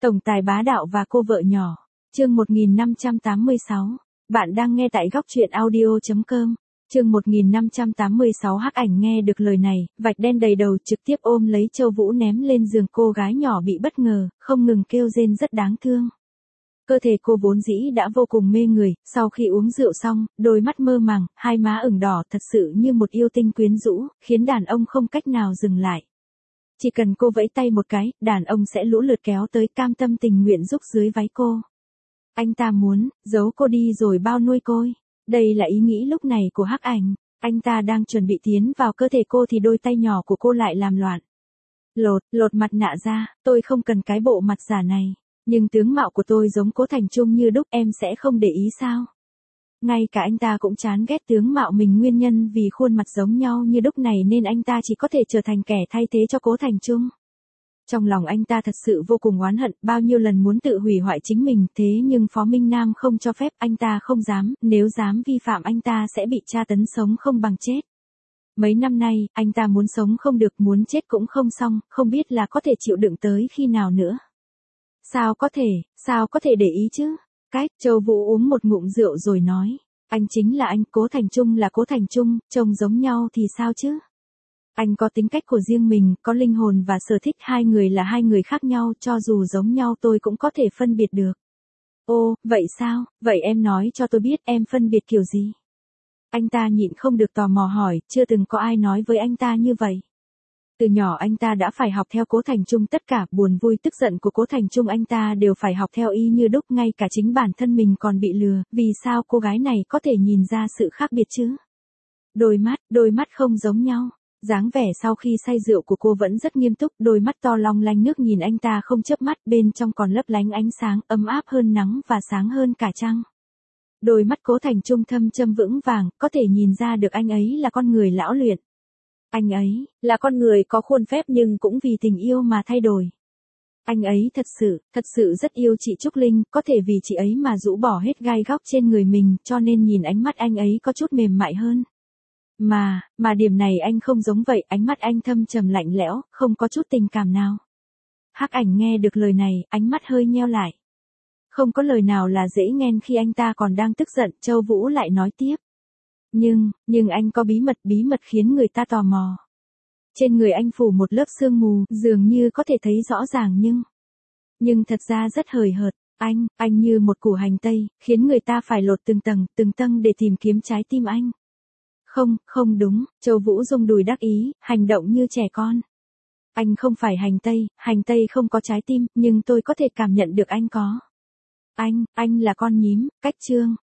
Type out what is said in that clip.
Tổng tài bá đạo và cô vợ nhỏ. Chương 1586. Bạn đang nghe tại góc truyện audio.com. Chương 1586. Hắc Ảnh nghe được lời này, vạch đen đầy đầu, trực tiếp ôm lấy Châu Vũ ném lên giường. Cô gái nhỏ bị bất ngờ, không ngừng kêu rên rất đáng thương. Cơ thể cô vốn dĩ đã vô cùng mê người, sau khi uống rượu xong, đôi mắt mơ màng, hai má ửng đỏ thật sự như một yêu tinh quyến rũ, khiến đàn ông không cách nào dừng lại. Chỉ cần cô vẫy tay một cái, đàn ông sẽ lũ lượt kéo tới, cam tâm tình nguyện rúc dưới váy cô. Anh ta muốn giấu cô đi rồi bao nuôi cô. Đây là ý nghĩ lúc này của Hắc Ảnh. Anh ta đang chuẩn bị tiến vào cơ thể cô thì đôi tay nhỏ của cô lại làm loạn. Lột mặt nạ ra, tôi không cần cái bộ mặt giả này. Nhưng tướng mạo của tôi giống Cố Thành Trung như đúc, em sẽ không để ý sao? Ngay cả anh ta cũng chán ghét tướng mạo mình, nguyên nhân vì khuôn mặt giống nhau như đúc này nên anh ta chỉ có thể trở thành kẻ thay thế cho Cố Thành Trung. Trong lòng anh ta thật sự vô cùng oán hận, bao nhiêu lần muốn tự hủy hoại chính mình, thế nhưng Phó Minh Nam không cho phép, anh ta không dám, nếu dám vi phạm anh ta sẽ bị tra tấn sống không bằng chết. Mấy năm nay, anh ta muốn sống không được, muốn chết cũng không xong, không biết là có thể chịu đựng tới khi nào nữa. Sao có thể để ý chứ? Châu Vũ uống một ngụm rượu rồi nói, anh chính là anh, Cố Thành Trung là Cố Thành Trung, trông giống nhau thì sao chứ? Anh có tính cách của riêng mình, có linh hồn và sở thích, hai người là hai người khác nhau, cho dù giống nhau tôi cũng có thể phân biệt được. Ồ, vậy sao? Vậy em nói cho tôi biết em phân biệt kiểu gì? Anh ta nhịn không được tò mò hỏi, chưa từng có ai nói với anh ta như vậy. Từ nhỏ anh ta đã phải học theo Cố Thành Trung, tất cả buồn vui tức giận của Cố Thành Trung anh ta đều phải học theo y như đúc, ngay cả chính bản thân mình còn bị lừa, vì sao cô gái này có thể nhìn ra sự khác biệt chứ? Đôi mắt không giống nhau. Dáng vẻ sau khi say rượu của cô vẫn rất nghiêm túc, đôi mắt to long lanh nước nhìn anh ta không chớp mắt, bên trong còn lấp lánh ánh sáng, ấm áp hơn nắng và sáng hơn cả trăng. Đôi mắt Cố Thành Trung thâm châm vững vàng, có thể nhìn ra được anh ấy là con người lão luyện. Anh ấy là con người có khuôn phép nhưng cũng vì tình yêu mà thay đổi. Anh ấy thật sự rất yêu chị Trúc Linh, có thể vì chị ấy mà rũ bỏ hết gai góc trên người mình, cho nên nhìn ánh mắt anh ấy có chút mềm mại hơn. Mà điểm này anh không giống vậy, ánh mắt anh thâm trầm lạnh lẽo, không có chút tình cảm nào. Hắc Ảnh nghe được lời này, ánh mắt hơi nheo lại. Không có lời nào là dễ nghe khi anh ta còn đang tức giận, Châu Vũ lại nói tiếp. Nhưng anh có bí mật khiến người ta tò mò. Trên người anh phủ một lớp sương mù, dường như có thể thấy rõ ràng nhưng thật ra rất hời hợt. Anh như một củ hành tây, khiến người ta phải lột từng tầng để tìm kiếm trái tim anh. Không đúng, Châu Vũ rung đùi đắc ý, hành động như trẻ con. Anh không phải hành tây không có trái tim, nhưng tôi có thể cảm nhận được anh có. Anh là con nhím, cách trương.